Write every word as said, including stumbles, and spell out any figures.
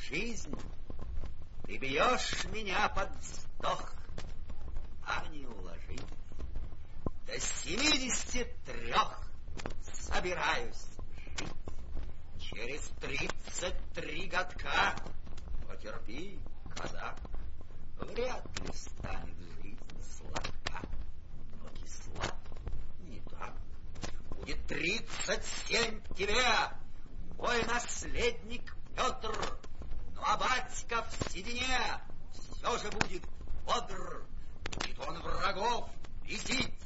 жизнь. Ты бьешь меня под вздох, а не уложить. До семидесяти трех собираюсь жить. Через тридцать три годка потерпи, казак, вряд ли станет жизнь сладка, но кисла не так. Будет тридцать семь тебе, мой наследник Петр, ну а батька в седине все же будет бодр. Будет он врагов бесить,